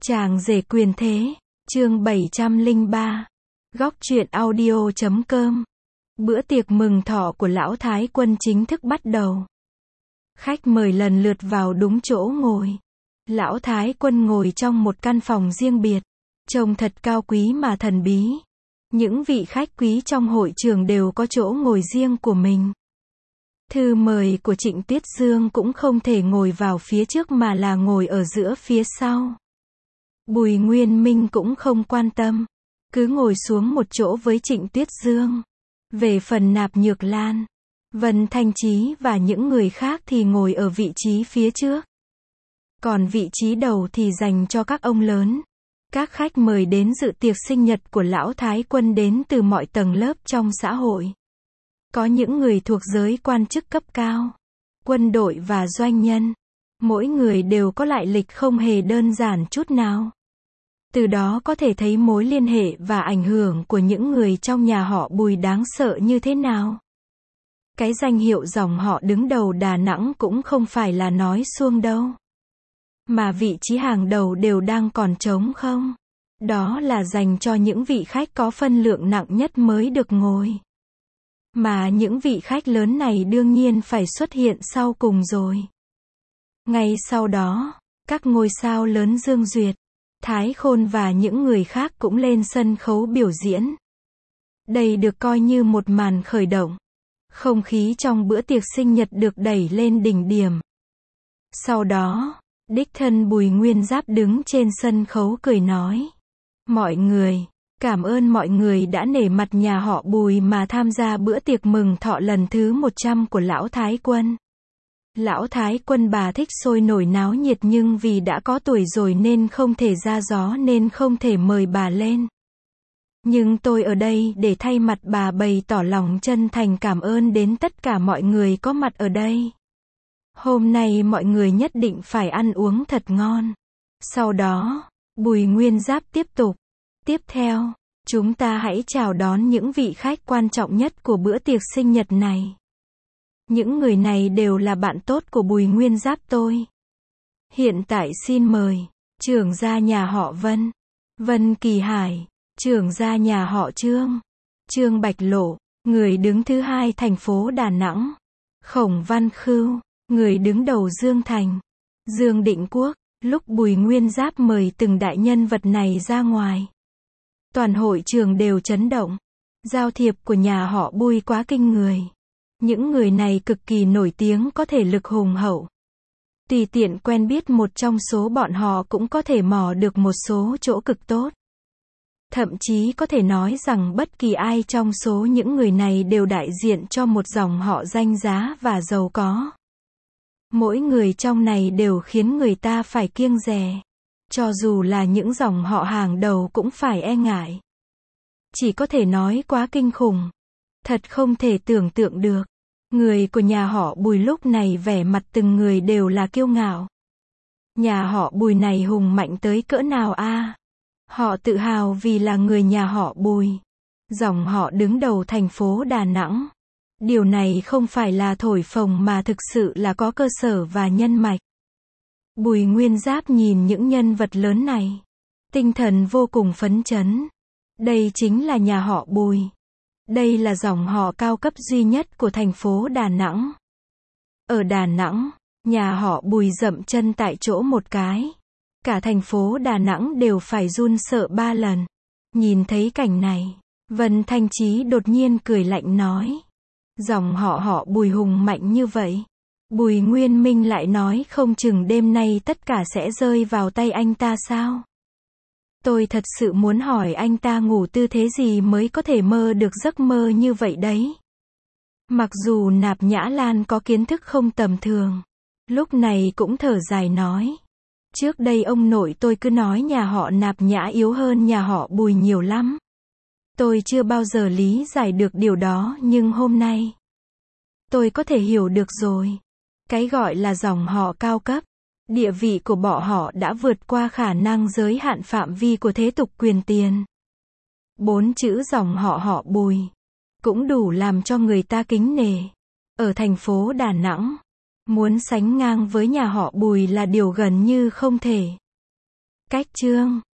Chàng rể quyền thế, chương 703. Góc truyện audio.com. Bữa tiệc mừng thọ của lão Thái Quân chính thức bắt đầu. Khách mời lần lượt vào đúng chỗ ngồi. Lão Thái Quân ngồi trong một căn phòng riêng biệt, trông thật cao quý mà thần bí. Những vị khách quý trong hội trường đều có chỗ ngồi riêng của mình. Thư mời của Trịnh Tuyết Dương cũng không thể ngồi vào phía trước mà là ngồi ở giữa phía sau. Bùi Nguyên Minh cũng không quan tâm, cứ ngồi xuống một chỗ với Trịnh Tuyết Dương. Về phần Nạp Nhược Lan, Vân Thanh Trí và những người khác thì ngồi ở vị trí phía trước. Còn vị trí đầu thì dành cho các ông lớn. Các khách mời đến dự tiệc sinh nhật của lão Thái Quân đến từ mọi tầng lớp trong xã hội. Có những người thuộc giới quan chức cấp cao, quân đội và doanh nhân. Mỗi người đều có lại lịch không hề đơn giản chút nào. Từ đó có thể thấy mối liên hệ và ảnh hưởng của những người trong nhà họ Bùi đáng sợ như thế nào. Cái danh hiệu dòng họ đứng đầu Đà Nẵng cũng không phải là nói suông đâu. Mà vị trí hàng đầu đều đang còn trống không. Đó là dành cho những vị khách có phân lượng nặng nhất mới được ngồi. Mà những vị khách lớn này đương nhiên phải xuất hiện sau cùng rồi. Ngay sau đó, các ngôi sao lớn Dương Duyệt, Thái Khôn và những người khác cũng lên sân khấu biểu diễn. Đây được coi như một màn khởi động. Không khí trong bữa tiệc sinh nhật được đẩy lên đỉnh điểm. Sau đó, đích thân Bùi Nguyên Giáp đứng trên sân khấu cười nói: "Mọi người, cảm ơn mọi người đã nể mặt nhà họ Bùi mà tham gia bữa tiệc mừng thọ lần thứ 100 của lão Thái Quân. Lão Thái Quân bà thích sôi nổi náo nhiệt nhưng vì đã có tuổi rồi nên không thể ra gió nên không thể mời bà lên. Nhưng tôi ở đây để thay mặt bà bày tỏ lòng chân thành cảm ơn đến tất cả mọi người có mặt ở đây. Hôm nay mọi người nhất định phải ăn uống thật ngon." Sau đó, Bùi Nguyên Giáp tiếp tục: "Tiếp theo, chúng ta hãy chào đón những vị khách quan trọng nhất của bữa tiệc sinh nhật này. Những người này đều là bạn tốt của Bùi Nguyên Giáp tôi. Hiện tại xin mời trưởng gia nhà họ Vân, Vân Kỳ Hải, trưởng gia nhà họ Trương, Trương Bạch Lộ, người đứng thứ hai thành phố Đà Nẵng, Khổng Văn Khưu, người đứng đầu Dương Thành, Dương Định Quốc." Lúc Bùi Nguyên Giáp mời từng đại nhân vật này ra ngoài, toàn hội trường đều chấn động. Giao thiệp của nhà họ Bùi quá kinh người. Những người này cực kỳ nổi tiếng, có thể lực hùng hậu. Tùy tiện quen biết một trong số bọn họ cũng có thể mò được một số chỗ cực tốt. Thậm chí có thể nói rằng bất kỳ ai trong số những người này đều đại diện cho một dòng họ danh giá và giàu có. Mỗi người trong này đều khiến người ta phải kiêng dè. Cho dù là những dòng họ hàng đầu cũng phải e ngại. Chỉ có thể nói quá kinh khủng. Thật không thể tưởng tượng được. Người của nhà họ Bùi lúc này vẻ mặt từng người đều là kiêu ngạo. Nhà họ Bùi này hùng mạnh tới cỡ nào a? Họ tự hào vì là người nhà họ Bùi. Dòng họ đứng đầu thành phố Đà Nẵng. Điều này không phải là thổi phồng mà thực sự là có cơ sở và nhân mạch. Bùi Nguyên Giáp nhìn những nhân vật lớn này, tinh thần vô cùng phấn chấn. Đây chính là nhà họ Bùi. Đây là dòng họ cao cấp duy nhất của thành phố Đà Nẵng. Ở Đà Nẵng, nhà họ Bùi dậm chân tại chỗ một cái, cả thành phố Đà Nẵng đều phải run sợ 3 lần. Nhìn thấy cảnh này, Vân Thanh Trí đột nhiên cười lạnh nói: "Dòng họ Bùi hùng mạnh như vậy." Bùi Nguyên Minh lại nói: "Không chừng đêm nay tất cả sẽ rơi vào tay anh ta sao? Tôi thật sự muốn hỏi anh ta ngủ tư thế gì mới có thể mơ được giấc mơ như vậy đấy." Mặc dù Nạp Nhã Lan có kiến thức không tầm thường, lúc này cũng thở dài nói: "Trước đây ông nội tôi cứ nói nhà họ Nạp Nhã yếu hơn nhà họ Bùi nhiều lắm. Tôi chưa bao giờ lý giải được điều đó nhưng hôm nay tôi có thể hiểu được rồi. Cái gọi là dòng họ cao cấp, địa vị của bọn họ đã vượt qua khả năng giới hạn phạm vi của thế tục quyền tiền. 4 chữ dòng họ Bùi cũng đủ làm cho người ta kính nể. Ở thành phố Đà Nẵng, muốn sánh ngang với nhà họ Bùi là điều gần như không thể. Cách chương